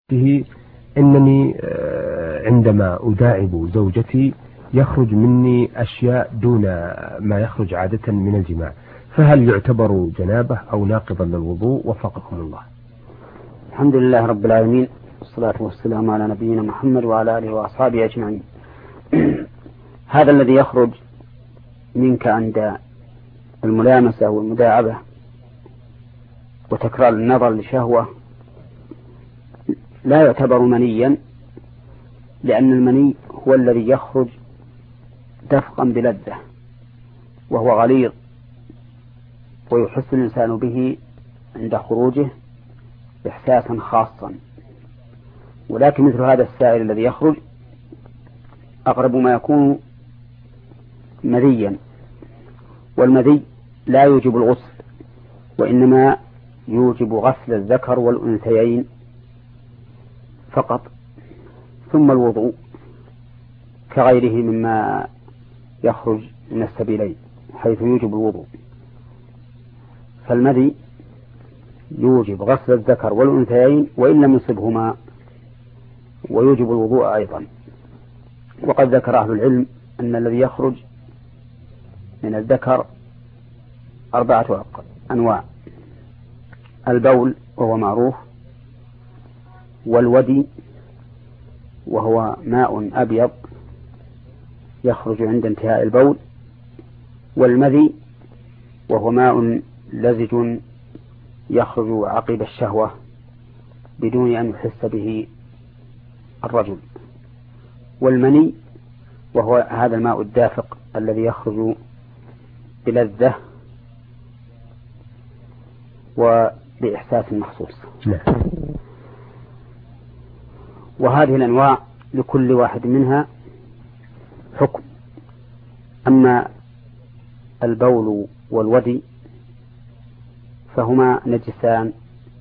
إنني عندما أداعب زوجتي يخرج مني أشياء دون ما يخرج عادة من الجماع، فهل يعتبر جنابة أو ناقضا للوضوء؟ وفقكم الله. الحمد لله رب العالمين، والصلاة والسلام على نبينا محمد وعلى آله وأصحابه أجمعين. هذا الذي يخرج منك عند الملامسة والمداعبة وتكرار النظر لشهوة لا يعتبر منيا، لأن المني هو الذي يخرج دفقا بلذة وهو غليظ ويحس الإنسان به عند خروجه إحساسا خاصا، ولكن مثل هذا السائل الذي يخرج أقرب ما يكون مذيا، والمذي لا يوجب الغسل وإنما يوجب غسل الذكر والأنثيين فقط، ثم الوضوء كغيره مما يخرج من السبيلين حيث يوجب الوضوء. فالمذي يوجب غسل الذكر والأنثيين وإن لم يصبهما، ويوجب الوضوء أيضا. وقد ذكر أهل العلم أن الذي يخرج من الذكر 4 أنواع: البول وهو معروف، والودي وهو ماء أبيض يخرج عند انتهاء البول، والمذي وهو ماء لزج يخرج عقب الشهوة بدون أن يحس به الرجل، والمني وهو هذا الماء الدافق الذي يخرج بلذة وبإحساس مخصوص. وهذه الأنواع لكل واحد منها حكم. أما البول والودي فهما نجسان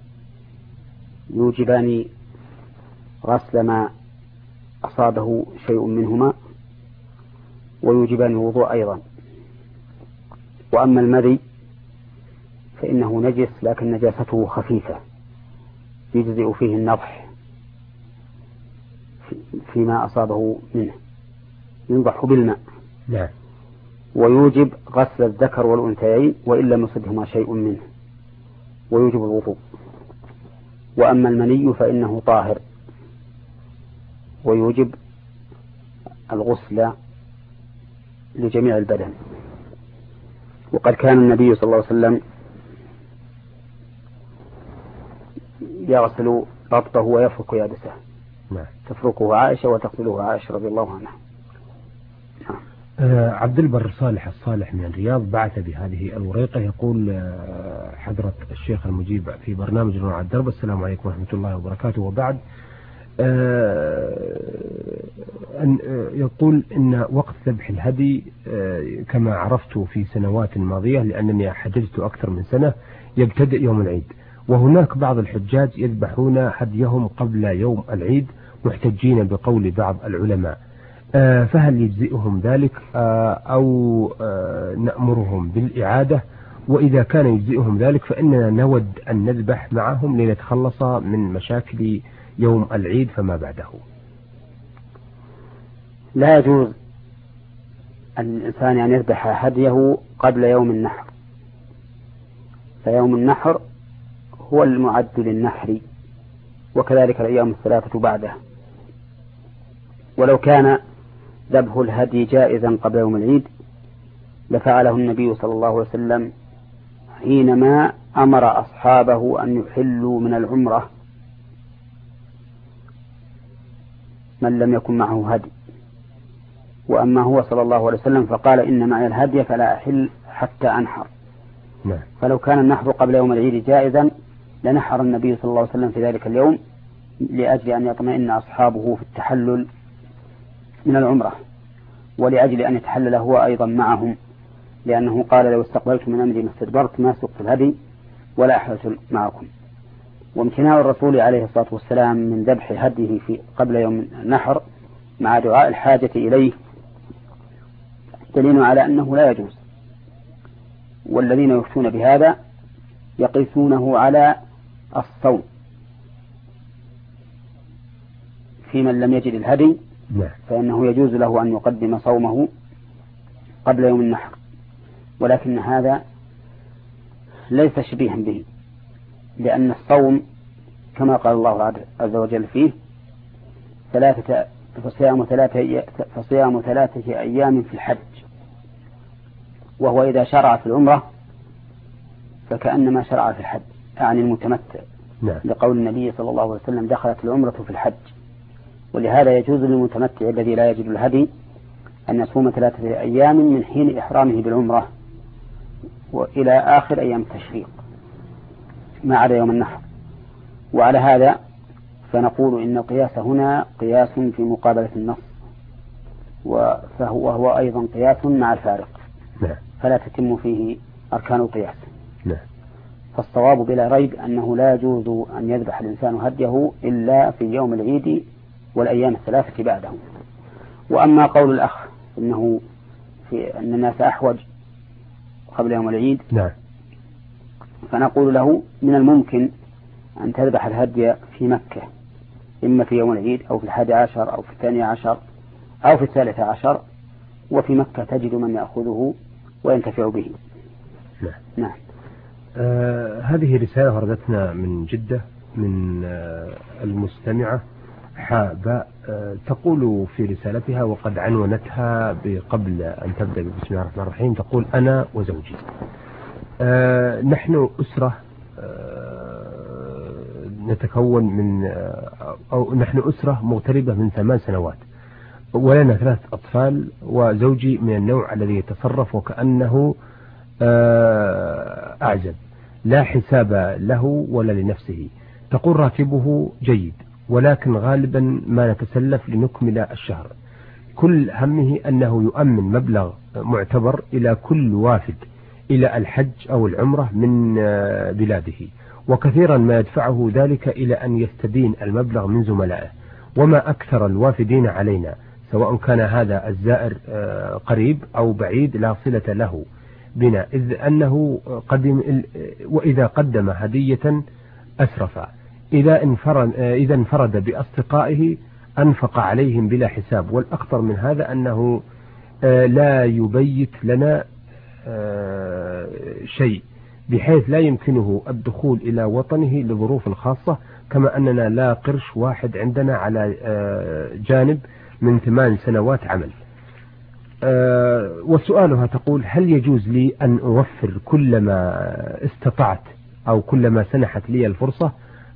يوجبان غسل ما أصابه شيء منهما ويوجبان الوضوء أيضا. وأما المذي فإنه نجس لكن نجاسته خفيفة يجزئ فيه النضح فيما أصابه منه، ينضح بالماء ويوجب غسل الذكر والأنثيين وإن لم يصبهما شيء منه ويوجب الوضوء. وأما المني فإنه طاهر ويوجب الغسل لجميع البدن. وقد كان النبي صلى الله عليه وسلم يغسل ربطه ويفرك يابسه، تفركه عائشة وتغسله عائشة رضي الله عنها. عبد البر صالح الصالح من الرياض بعث بهذه الوريقة، يقول: حضرة الشيخ المجيب في برنامج نور على الدرب، السلام عليكم ورحمة الله وبركاته. وبعد يقول إن وقت ذبح الهدي كما عرفت في سنوات ماضية، لأنني حججت أكثر من سنة، يبتدئ يوم العيد، وهناك بعض الحجاج يذبحون هديهم قبل يوم العيد محتجين بقول بعض العلماء، فهل يجزئهم ذلك أو نأمرهم بالإعادة؟ وإذا كان يجزئهم ذلك فإننا نود أن نذبح معهم لنتخلص من مشاكل يوم العيد فما بعده. لا يجوز الإنسان أن يذبح هديه قبل يوم النحر، فيوم النحر هو المعد للنحر، وكذلك الأيام 3 بعده. ولو كان ذبح الهدي جائزا قبل يوم العيد لفعله النبي صلى الله عليه وسلم حينما أمر أصحابه أن يحلوا من العمرة من لم يكن معه هدي. وأما هو صلى الله عليه وسلم فقال: إن معي الهدي فلا أحل حتى أنحر. فلو كان النحر قبل يوم العيد جائزا لنحر النبي صلى الله عليه وسلم في ذلك اليوم لأجل أن يطمئن أصحابه في التحلل من العمرة، ولأجل أن يتحلل هو أيضا معهم، لأنه قال: لو استقبلت من أمري ما استدبرت ما سقت الهدي ولا أحلت معكم. وامتناع الرسول عليه الصلاة والسلام من ذبح هديه في قبل يوم النحر مع دعاء الحاجة إليه دليل على أنه لا يجوز. والذين يفتون بهذا يقيسونه على الصوم، في من لم يجد الهدي فإنه يجوز له أن يقدم صومه قبل يوم النحر، ولكن هذا ليس شبيها به، لأن الصوم كما قال الله عز وجل فيه فصيام 3 أيام في الحج، وهو إذا شرع في العمرة فكأنما شرع في الحج، يعني المتمتع، لقول النبي صلى الله عليه وسلم دخلت العمرة في الحج. ولهذا يجوز للمتمتع الذي لا يجد الهدي أن يصوم 3 أيام من حين إحرامه بالعمرة وإلى آخر أيام التشريق ما عدا يوم النحر. وعلى هذا فنقول إن القياس هنا قياس في مقابلة النص، وهو أيضا قياس مع الفارق، فلا تتم فيه أركان القياس. فالصواب بلا ريب أنه لا يجوز أن يذبح الإنسان هديه إلا في يوم العيد والأيام الثلاثة بعده. وأما قول الأخ إنه أن الناس أحوج قبل يوم العيد، فنقول له من الممكن أن تذبح الهدي في مكة، إما في يوم العيد أو في 11 أو في 12 أو في 13، وفي مكة تجد من يأخذه وينتفع به. نعم. هذه رسالة وردتنا من جدة من المستمعة حابة، تقول في رسالتها وقد عنونتها قبل أن تبدأ بسم الله الرحمن الرحيم، تقول: أنا وزوجي نحن أسرة نتكون من أو نحن أسرة مغتربة من 8 سنوات، ولنا 3 أطفال، وزوجي من النوع الذي يتصرف وكأنه أعزب، لا حساب له ولا لنفسه. تقول: راتبه جيد، ولكن غالبا ما نتسلف لنكمل الشهر. كل همه أنه يؤمن مبلغ معتبر إلى كل وافد إلى الحج أو العمرة من بلاده، وكثيرا ما يدفعه ذلك إلى أن يستدين المبلغ من زملائه. وما أكثر الوافدين علينا، سواء كان هذا الزائر قريب أو بعيد لا صلة له بنا، إذ أنه وإذا قدم هدية أسرف، إذا انفرد بأصدقائه أنفق عليهم بلا حساب. والأخطر من هذا أنه لا يبيت لنا شيء، بحيث لا يمكنه الدخول إلى وطنه لظروف خاصة، كما أننا لا قرش واحد عندنا على جانب من 8 سنوات عمل. وسؤالها تقول: هل يجوز لي أن أوفر كلما استطعت أو كلما سنحت لي الفرصة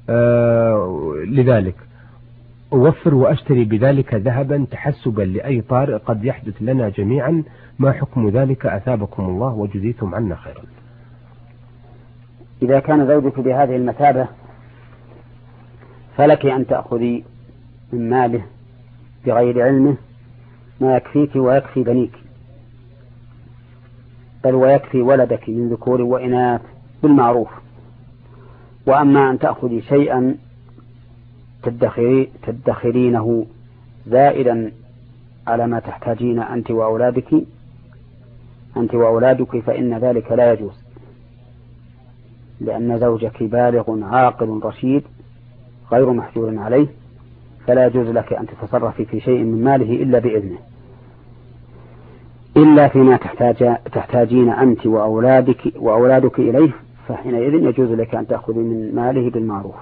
لذلك، أوفر وأشتري بذلك ذهبا تحسبا لأي طارئ قد يحدث لنا جميعا؟ ما حكم ذلك؟ أثابكم الله وجزيتم عنا خيرا. إذا كان زوجك بهذه المثابة فلك أن تأخذي من ماله بغير علمه ما يكفيك ويكفي بنيك، بل ويكفي ولدك من ذكور وإناث بالمعروف. وأما أن تأخذي شيئا تدخرينه زائدا على ما تحتاجين أنت وأولادك فإن ذلك لا يجوز، لأن زوجك بالغ عاقل رشيد غير محجور عليه، فلا يجوز لك أن تتصرفي في شيء من ماله إلا بإذنه، إلا فيما تحتاجين أنت وأولادك إليه، فحينئذ يجوز لك أن تأخذي من ماله بالمعروف.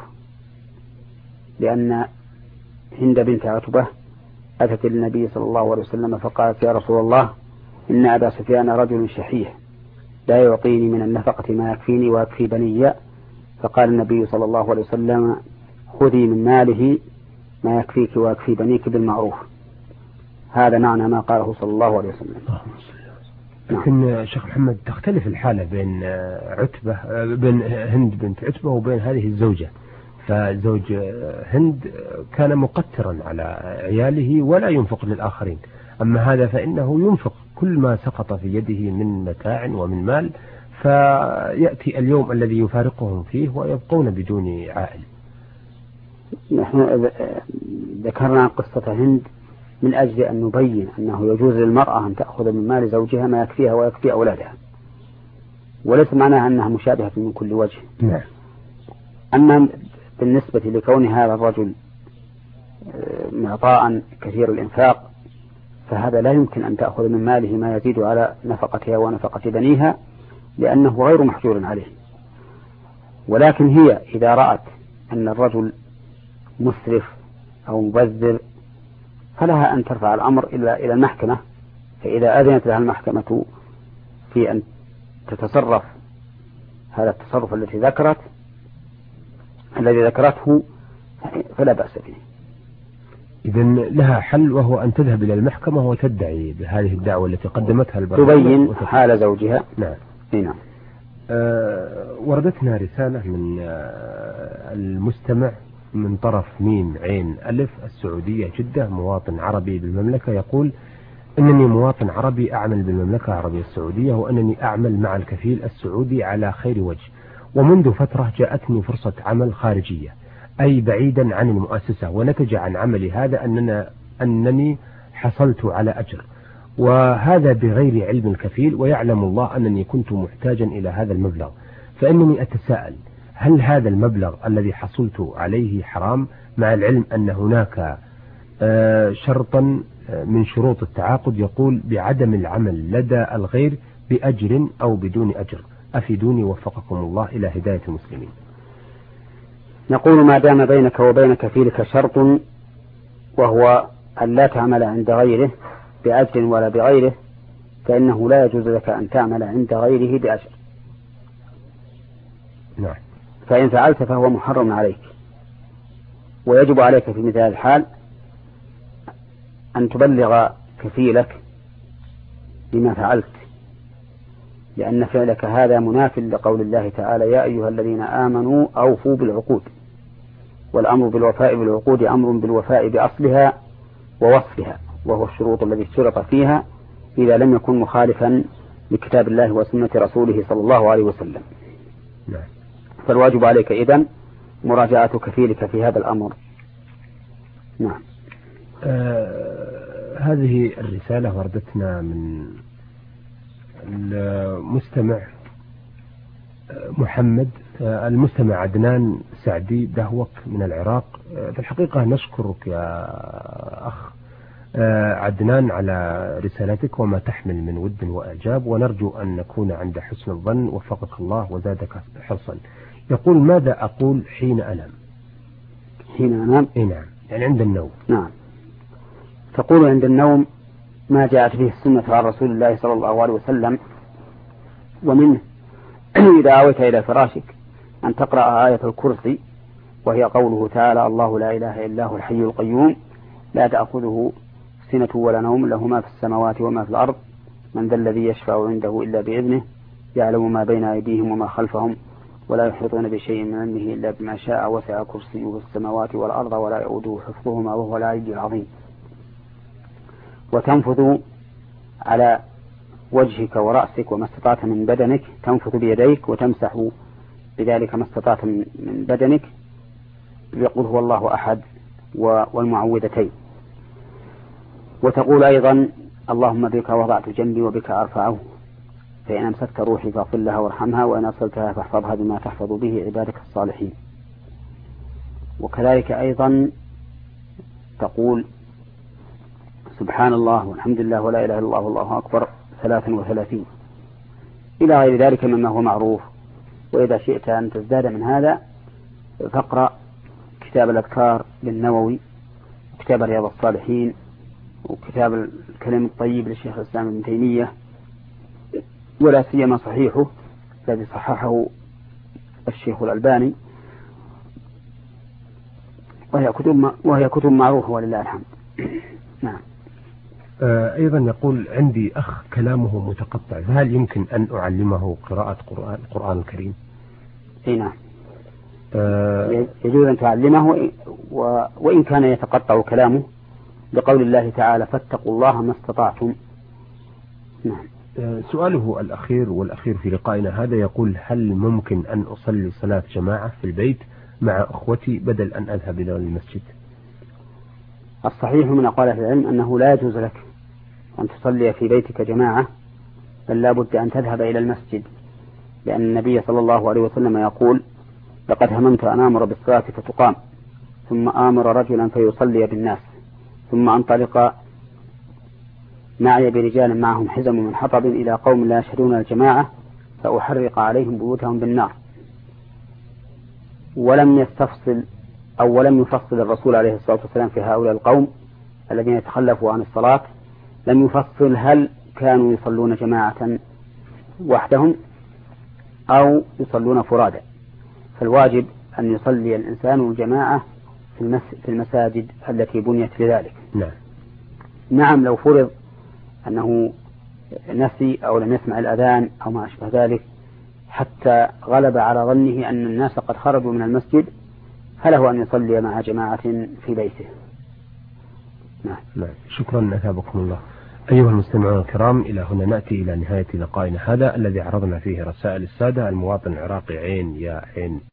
لأن هند بنت عتبة أتت النبي صلى الله عليه وسلم فقالت: يا رسول الله، إن أبا سفيان رجل شحيح لا يعطيني من النفقة ما يكفيني ويكفي بني. فقال النبي صلى الله عليه وسلم: خذي من ماله ما يكفيك ويكفي بنيك بالمعروف. هذا معنى ما قاله صلى الله عليه وسلم. لكن شيخ محمد تختلف الحالة بين بين هند بنت عتبة وبين هذه الزوجة. فزوج هند كان مقترا على عياله ولا ينفق للآخرين، أما هذا فإنه ينفق كل ما سقط في يده من متاع ومن مال، فيأتي اليوم الذي يفارقهم فيه ويبقون بدون عائل. نحن ذكرنا قصة هند من أجل أن نبين أنه يجوز للمرأة أن تأخذ من مال زوجها ما يكفيها ويكفي أولادها، وليس معناها أنها مشابهة من كل وجه. نعم. أما بالنسبة لكون هذا الرجل معطاء كثير الإنفاق، فهذا لا يمكن أن تأخذ من ماله ما يزيد على نفقتها ونفقة بنيها، لأنه غير محجور عليه. ولكن هي إذا رأت أن الرجل مسرف أو مبذر فلها أن ترفع الأمر إلى المحكمة، فإذا أذنت لها المحكمة في أن تتصرف هذا التصرف الذي ذكرته فلا بأس به. إذن لها حل، وهو أن تذهب إلى المحكمة وتدعي بهذه الدعوة التي قدمتها البرلمان، تبين حال زوجها. نعم. نعم. وردتنا رسالة من المستمع من طرف ميم عين ألف السعودية جدة، مواطن عربي بالمملكة، يقول: إنني مواطن عربي أعمل بالمملكة العربية السعودية، وأنني أعمل مع الكفيل السعودي على خير وجه، ومنذ فترة جاءتني فرصة عمل خارجية أي بعيدا عن المؤسسة، ونتج عن عملي هذا أنني حصلت على أجر، وهذا بغير علم الكفيل، ويعلم الله أنني كنت محتاجا إلى هذا المبلغ، فإنني أتساءل: هل هذا المبلغ الذي حصلت عليه حرام، مع العلم أن هناك شرطا من شروط التعاقد يقول بعدم العمل لدى الغير بأجر أو بدون أجر؟ أفيدوني وفقكم الله إلى هداية المسلمين. نقول: ما دام بينك وبين كفيلك شرط، وهو أن لا تعمل عند غيره بأجر ولا بغيره، فإنه لا يجوز لك أن تعمل عند غيره بأجر. نعم. فإن فعلت فهو محرم عليك، ويجب عليك في مثل الحال أن تبلغ كفيلك بما فعلت، لأن فعلك هذا مناف لقول الله تعالى: يا أيها الذين آمنوا أوفوا بالعقود. والأمر بالوفاء بالعقود أمر بالوفاء بأصلها ووصفها، وهو الشروط التي اشترط فيها إذا لم يكن مخالفا لكتاب الله وسنة رسوله صلى الله عليه وسلم. نعم. فالواجب عليك إذن مراجعة كفيلك في هذا الأمر. نعم. هذه الرسالة وردتنا من المستمع محمد، المستمع عدنان سعدي دهوك من العراق. في الحقيقة نشكرك يا أخ عدنان على رسالتك وما تحمل من ود وإعجاب، ونرجو أن نكون عند حسن الظن، وفقك الله وزادك حرصا. يقول: ماذا أقول حين أنام؟ حين أنام؟ نعم، يعني عند النوم. نعم. تقول عند النوم ما جاءت به السنة عن رسول الله صلى الله عليه وسلم، ومنه إذا آويت إلى فراشك أن تقرأ آية الكرسي، وهي قوله تعالى: الله لا إله إلا هو الحي القيوم لا تأخذه سنة ولا نوم له ما في السماوات وما في الأرض من ذا الذي يشفع عنده إلا بإذنه يعلم ما بين أيديهم وما خلفهم ولا يحيطون بشيء من علمه إلا بما شاء وسع كرسيه السماوات والأرض ولا يؤوده حفظهما وهو العلي العظيم. وتنفذ على وجهك ورأسك وما استطعت من بدنك، تنفذ بيديك وتمسح بذلك ما استطعت من بدنك يقول هو الله أحد والمعوذتين. وتقول أيضا: اللهم بك وضعت جنبي وبك أرفعه، فإن أمسكت روحي فاغفر لها وارحمها، وإن أرسلتها فاحفظها بما تحفظ به عبادك الصالحين. وكذلك أيضا تقول: سبحان الله والحمد لله ولا إله إلا الله والله أكبر 33 إلى غير ذلك مما هو معروف. وإذا شئت أن تزداد من هذا فاقرأ كتاب الأذكار للنووي، وكتاب رياض الصالحين، وكتاب الكلام الطيب للشيخ الإسلام ابن تيمية، ولا سيما صحيحه الذي صححه الشيخ الألباني، وهي كتب معروفة ولله الحمد. نعم. أيضا يقول: عندي أخ كلامه متقطع، فهل يمكن أن أعلمه قراءة القرآن الكريم؟ نعم. يجوز أن تعلمه، وإن كان يتقطع كلامه، لقول الله تعالى: فاتقوا الله ما استطعتم. نعم. سؤاله الأخير والأخير في لقائنا هذا يقول: هل ممكن أن أصلي صلاة جماعة في البيت مع أخوتي بدل أن أذهب إلى المسجد؟ الصحيح من أقوال أهل العلم أنه لا يجوز لك أن تصلي في بيتك جماعة، بل لا بد أن تذهب إلى المسجد، لأن النبي صلى الله عليه وسلم يقول: لقد هممت أن آمر بالصلاة فتقام ثم آمر رجلا فيصلي بالناس ثم أنطلق معي برجال معهم حزم من حطب إلى قوم لا يشهدون الجماعة فأحرق عليهم بيوتهم بالنار. ولم يفصل الرسول عليه الصلاة والسلام في هؤلاء القوم الذين يتخلفوا عن الصلاة، لم يفصل هل كانوا يصلون جماعة وحدهم أو يصلون فرادا. فالواجب أن يصلي الإنسان الجماعة في المساجد التي بنيت لذلك. نعم لو فرض أنه نسي أو لم يسمع الأذان أو ما أشبه ذلك حتى غلب على ظنه أن الناس قد خرجوا من المسجد فله أن يصلي مع جماعة في بيته. نعم. شكرا أثابكم الله. أيها المستمعون الكرام، إلى هنا نأتي إلى نهاية لقائنا هذا الذي عرضنا فيه رسائل السادة. المواطن العراقي عين يا عين